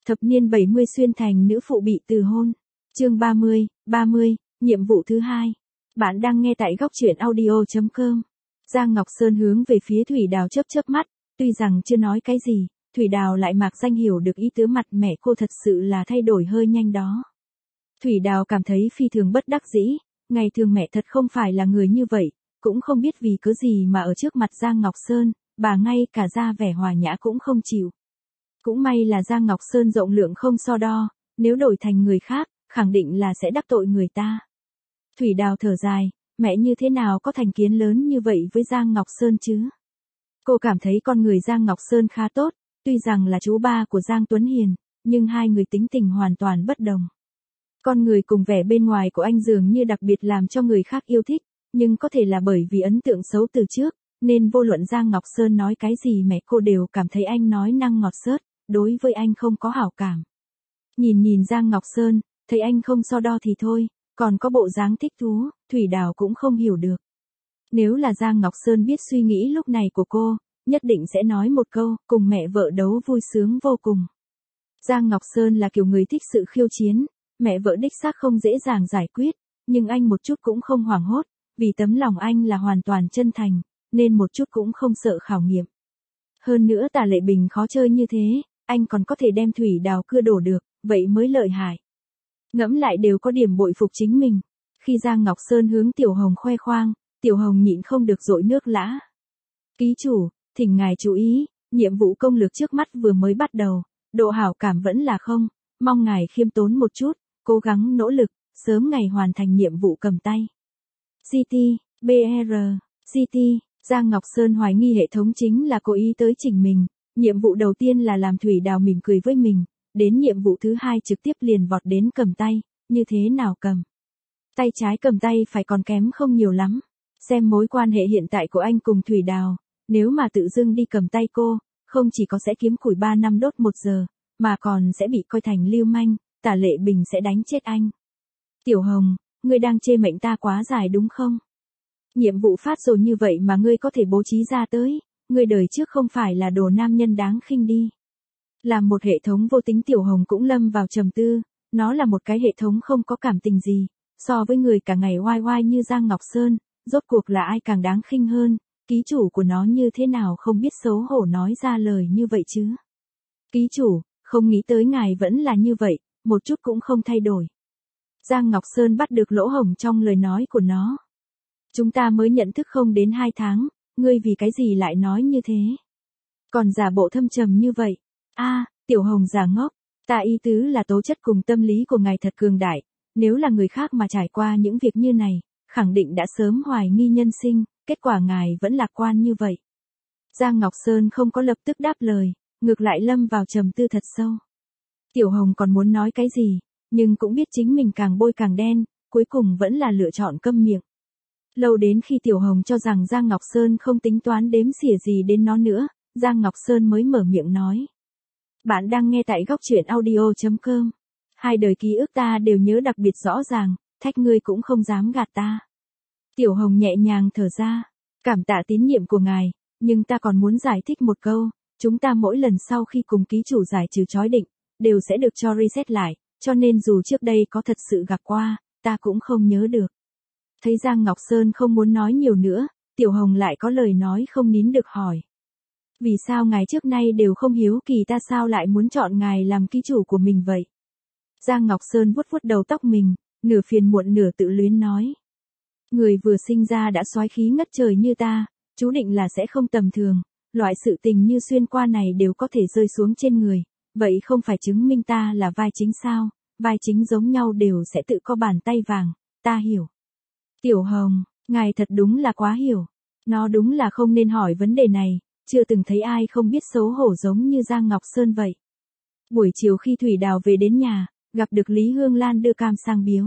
Thập niên 70 xuyên thành nữ phụ bị từ hôn. Chương 30, nhiệm vụ thứ 2. Bạn đang nghe tại góc truyện audio.com. Giang Ngọc Sơn hướng về phía Thủy Đào chớp chớp mắt, tuy rằng chưa nói cái gì, Thủy Đào lại mạc danh hiểu được ý tứ mặt mẹ cô thật sự là thay đổi hơi nhanh đó. Thủy Đào cảm thấy phi thường bất đắc dĩ, ngày thường mẹ thật không phải là người như vậy, cũng không biết vì cớ gì mà ở trước mặt Giang Ngọc Sơn, bà ngay cả ra vẻ hòa nhã cũng không chịu. Cũng may là Giang Ngọc Sơn rộng lượng không so đo, nếu đổi thành người khác, khẳng định là sẽ đắc tội người ta. Thủy Đào thở dài, mẹ như thế nào có thành kiến lớn như vậy với Giang Ngọc Sơn chứ? Cô cảm thấy con người Giang Ngọc Sơn khá tốt, tuy rằng là chú ba của Giang Tuấn Hiền, nhưng hai người tính tình hoàn toàn bất đồng. Con người cùng vẻ bên ngoài của anh dường như đặc biệt làm cho người khác yêu thích, nhưng có thể là bởi vì ấn tượng xấu từ trước, nên vô luận Giang Ngọc Sơn nói cái gì mẹ cô đều cảm thấy anh nói năng ngọt xớt, đối với anh không có hảo cảm. Nhìn Giang Ngọc Sơn, thấy anh không so đo thì thôi, còn có bộ dáng thích thú, Thủy Đào cũng không hiểu được. Nếu là Giang Ngọc Sơn biết suy nghĩ lúc này của cô, nhất định sẽ nói một câu, cùng mẹ vợ đấu vui sướng vô cùng. Giang Ngọc Sơn là kiểu người thích sự khiêu chiến, mẹ vợ đích xác không dễ dàng giải quyết, nhưng anh một chút cũng không hoảng hốt, vì tấm lòng anh là hoàn toàn chân thành, nên một chút cũng không sợ khảo nghiệm. Hơn nữa Tả Lệ Bình khó chơi như thế, anh còn có thể đem Thủy Đào cưa đổ được, vậy mới lợi hại. Ngẫm lại đều có điểm bội phục chính mình. Khi Giang Ngọc Sơn hướng Tiểu Hồng khoe khoang, Tiểu Hồng nhịn không được dội nước lã. Ký chủ, thỉnh ngài chú ý, nhiệm vụ công lược trước mắt vừa mới bắt đầu, độ hảo cảm vẫn là không, mong ngài khiêm tốn một chút, cố gắng nỗ lực, sớm ngày hoàn thành nhiệm vụ cầm tay. CT, BR, CT, Giang Ngọc Sơn hoài nghi hệ thống chính là cố ý tới chỉnh mình, nhiệm vụ đầu tiên là làm Thủy Đào mỉm cười với mình, đến nhiệm vụ thứ 2 trực tiếp liền vọt đến cầm tay, như thế nào cầm. Tay trái cầm tay phải còn kém không nhiều lắm, xem mối quan hệ hiện tại của anh cùng Thủy Đào, nếu mà tự dưng đi cầm tay cô, không chỉ có sẽ kiếm củi 3 năm đốt 1 giờ, mà còn sẽ bị coi thành lưu manh, Tả Lệ Bình sẽ đánh chết anh. Tiểu Hồng, ngươi đang chê mệnh ta quá dài đúng không? Nhiệm vụ phát rồi như vậy mà ngươi có thể bố trí ra tới, ngươi đời trước không phải là đồ nam nhân đáng khinh đi. Làm một hệ thống vô tính Tiểu Hồng cũng lâm vào trầm tư, nó là một cái hệ thống không có cảm tình gì, so với người cả ngày oai oai như Giang Ngọc Sơn, rốt cuộc là ai càng đáng khinh hơn, ký chủ của nó như thế nào không biết xấu hổ nói ra lời như vậy chứ. Ký chủ, không nghĩ tới ngài vẫn là như vậy, một chút cũng không thay đổi. Giang Ngọc Sơn bắt được lỗ hổng trong lời nói của nó. Chúng ta mới nhận thức không đến 2 tháng, ngươi vì cái gì lại nói như thế? Còn giả bộ thâm trầm như vậy. Tiểu Hồng giả ngốc, ta ý tứ là tố chất cùng tâm lý của ngài thật cường đại, nếu là người khác mà trải qua những việc như này, khẳng định đã sớm hoài nghi nhân sinh, kết quả ngài vẫn lạc quan như vậy. Giang Ngọc Sơn không có lập tức đáp lời, ngược lại lâm vào trầm tư thật sâu. Tiểu Hồng còn muốn nói cái gì, nhưng cũng biết chính mình càng bôi càng đen, cuối cùng vẫn là lựa chọn câm miệng. Lâu đến khi Tiểu Hồng cho rằng Giang Ngọc Sơn không tính toán đếm xỉa gì đến nó nữa, Giang Ngọc Sơn mới mở miệng nói. Bạn đang nghe tại góc truyện audio.com. 2 đời ký ức ta đều nhớ đặc biệt rõ ràng, thách ngươi cũng không dám gạt ta. Tiểu Hồng nhẹ nhàng thở ra, cảm tạ tín nhiệm của ngài, nhưng ta còn muốn giải thích một câu, chúng ta mỗi lần sau khi cùng ký chủ giải trừ chói định, đều sẽ được cho reset lại, cho nên dù trước đây có thật sự gặp qua, ta cũng không nhớ được. Thấy Giang Ngọc Sơn không muốn nói nhiều nữa, Tiểu Hồng lại có lời nói không nín được hỏi. Vì sao ngài trước nay đều không hiếu kỳ ta sao lại muốn chọn ngài làm ký chủ của mình vậy? Giang Ngọc Sơn vuốt vuốt đầu tóc mình, nửa phiền muộn nửa tự luyến nói. Người vừa sinh ra đã soái khí ngất trời như ta, chú định là sẽ không tầm thường, loại sự tình như xuyên qua này đều có thể rơi xuống trên người, vậy không phải chứng minh ta là vai chính sao, vai chính giống nhau đều sẽ tự có bàn tay vàng, ta hiểu. Tiểu Hồng, ngài thật đúng là quá hiểu, nó đúng là không nên hỏi vấn đề này, chưa từng thấy ai không biết xấu hổ giống như Giang Ngọc Sơn vậy. Buổi chiều khi Thủy Đào về đến nhà, gặp được Lý Hương Lan đưa cam sang biếu.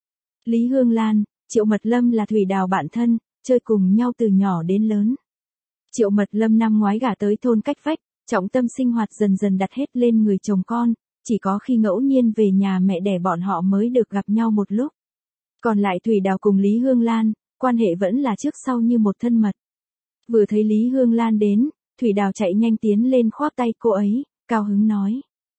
Lý Hương Lan, Triệu Mật Lâm là Thủy Đào bạn thân, chơi cùng nhau từ nhỏ đến lớn. Triệu Mật Lâm năm ngoái gả tới thôn cách vách, trọng tâm sinh hoạt dần dần đặt hết lên người chồng con, chỉ có khi ngẫu nhiên về nhà mẹ đẻ bọn họ mới được gặp nhau một lúc. Còn lại Thủy Đào cùng Lý Hương Lan, quan hệ vẫn là trước sau như một thân mật. Vừa thấy Lý Hương Lan đến, Thủy Đào chạy nhanh tiến lên khoác tay cô ấy, cao hứng nói.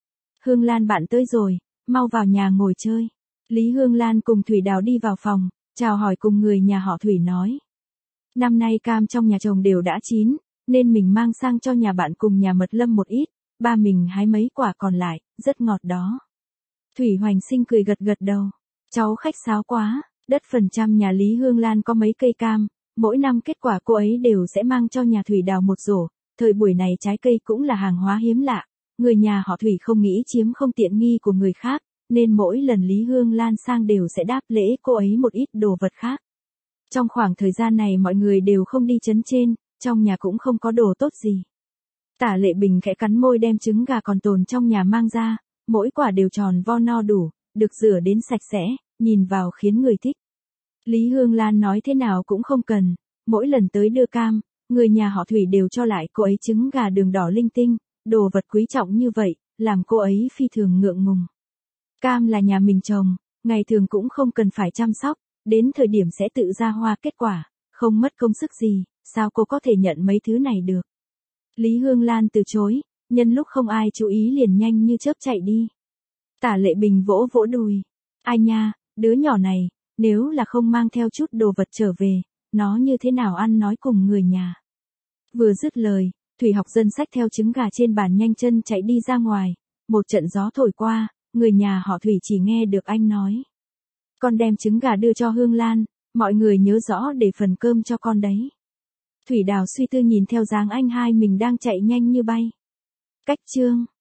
Hương Lan bạn tới rồi, mau vào nhà ngồi chơi. Lý Hương Lan cùng Thủy Đào đi vào phòng, chào hỏi cùng người nhà họ Thủy nói. Năm nay cam trong nhà chồng đều đã chín, nên mình mang sang cho nhà bạn cùng nhà Mật Lâm một ít, ba mình hái mấy quả còn lại, rất ngọt đó. Thủy Hoành Sinh cười gật gật đầu. Cháu khách sáo quá, đất phần trăm nhà Lý Hương Lan có mấy cây cam, mỗi năm kết quả cô ấy đều sẽ mang cho nhà Thủy Đào một rổ, thời buổi này trái cây cũng là hàng hóa hiếm lạ, người nhà họ Thủy không nghĩ chiếm không tiện nghi của người khác, nên mỗi lần Lý Hương Lan sang đều sẽ đáp lễ cô ấy một ít đồ vật khác. Trong khoảng thời gian này mọi người đều không đi trấn trên, trong nhà cũng không có đồ tốt gì. Tả Lệ Bình khẽ cắn môi đem trứng gà còn tồn trong nhà mang ra, mỗi quả đều tròn vo no đủ, được rửa đến sạch sẽ, nhìn vào khiến người thích. Lý Hương Lan nói thế nào cũng không cần, mỗi lần tới đưa cam, người nhà họ Thủy đều cho lại cô ấy trứng gà đường đỏ linh tinh, đồ vật quý trọng như vậy, làm cô ấy phi thường ngượng ngùng. Cam là nhà mình trồng, ngày thường cũng không cần phải chăm sóc, đến thời điểm sẽ tự ra hoa kết quả, không mất công sức gì, sao cô có thể nhận mấy thứ này được. Lý Hương Lan từ chối, nhân lúc không ai chú ý liền nhanh như chớp chạy đi. Tả Lệ Bình vỗ vỗ đùi. Ai nha, đứa nhỏ này, nếu là không mang theo chút đồ vật trở về, nó như thế nào ăn nói cùng người nhà. Vừa dứt lời, Thủy Học Dân xách theo trứng gà trên bàn nhanh chân chạy đi ra ngoài, một trận gió thổi qua, người nhà họ Thủy chỉ nghe được anh nói. Con đem trứng gà đưa cho Hương Lan, mọi người nhớ rõ để phần cơm cho con đấy. Thủy Đào suy tư nhìn theo dáng anh hai mình đang chạy nhanh như bay. Cách chương